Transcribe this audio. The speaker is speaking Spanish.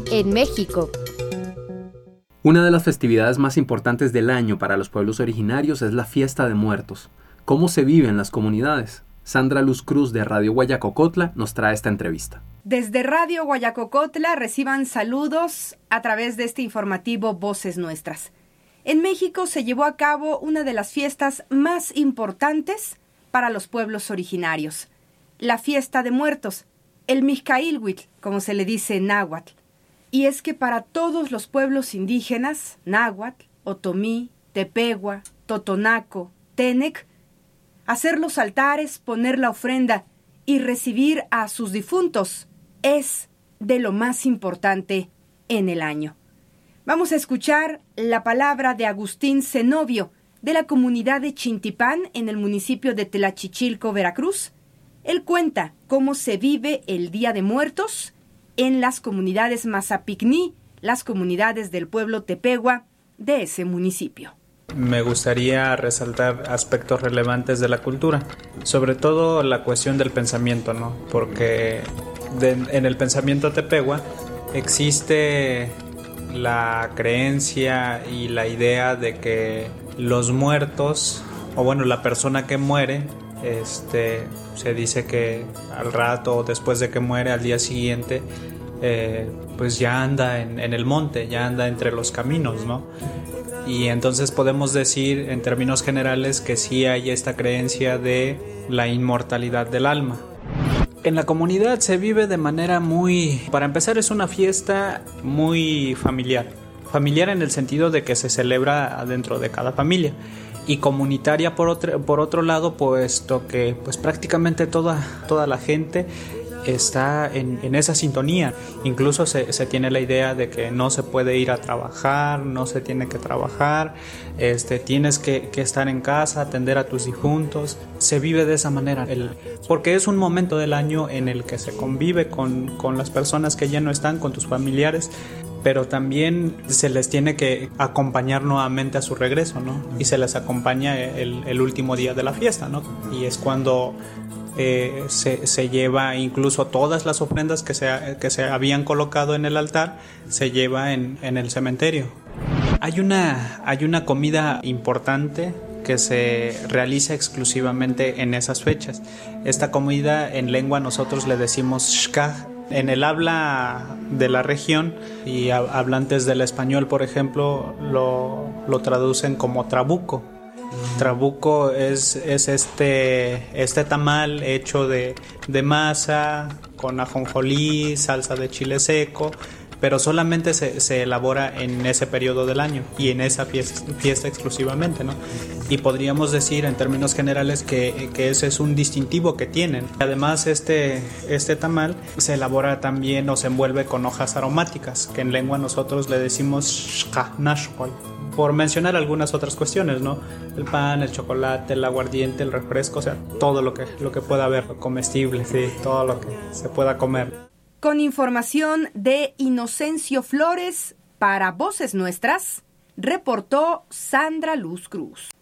en México. Una de las festividades más importantes del año para los pueblos originarios es la Fiesta de Muertos. ¿Cómo se vive en las comunidades? Sandra Luz Cruz de Radio Guayacocotla nos trae esta entrevista. Desde Radio Guayacocotla reciban saludos a través de este informativo Voces Nuestras. En México se llevó a cabo una de las fiestas más importantes para los pueblos originarios, la Fiesta de Muertos, el Mixcaílhuitl, como se le dice en náhuatl. Y es que para todos los pueblos indígenas, náhuatl, otomí, tepehua, totonaco, tenec, hacer los altares, poner la ofrenda y recibir a sus difuntos es de lo más importante en el año. Vamos a escuchar la palabra de Agustín Zenobio, de la comunidad de Chintipán, en el municipio de Tlachichilco, Veracruz. Él cuenta cómo se vive el Día de Muertos en las comunidades Mazapicní, las comunidades del pueblo tepehua de ese municipio. Me gustaría resaltar aspectos relevantes de la cultura, sobre todo la cuestión del pensamiento, ¿no? Porque en el pensamiento tepehua existe la creencia y la idea de que los muertos, o bueno, la persona que muere, se dice que al rato, después de que muere, al día siguiente, pues ya anda en el monte, ya anda entre los caminos, ¿no? Y entonces podemos decir en términos generales que sí hay esta creencia de la inmortalidad del alma. En la comunidad se vive de manera para empezar, es una fiesta muy familiar. Familiar en el sentido de que se celebra dentro de cada familia. Y comunitaria por otro lado, puesto que pues prácticamente toda la gente está en esa sintonía. Incluso se tiene la idea de que no se puede ir a trabajar, no se tiene que trabajar, tienes que estar en casa, atender a tus difuntos. Se vive de esa manera, porque es un momento del año en el que se convive con las personas que ya no están, con tus familiares, pero también se les tiene que acompañar nuevamente a su regreso, ¿no? Y se les acompaña el último día de la fiesta, ¿no? Y es cuando se lleva incluso todas las ofrendas que se habían colocado en el altar, se lleva en el cementerio. Hay una comida importante que se realiza exclusivamente en esas fechas. Esta comida en lengua nosotros le decimos xcaj. En el habla de la región y hablantes del español, por ejemplo, lo traducen como trabuco. Trabuco es este tamal hecho de masa con ajonjolí, salsa de chile seco, pero solamente se elabora en ese periodo del año y en esa fiesta exclusivamente, ¿no? Y podríamos decir en términos generales que ese es un distintivo que tienen. Además, este tamal se elabora también o se envuelve con hojas aromáticas, que en lengua nosotros le decimos xcanashkol. Por mencionar algunas otras cuestiones, ¿no? El pan, el chocolate, el aguardiente, el refresco, o sea, todo lo que pueda haber comestible, sí, todo lo que se pueda comer. Con información de Inocencio Flores, para Voces Nuestras, reportó Sandra Luz Cruz.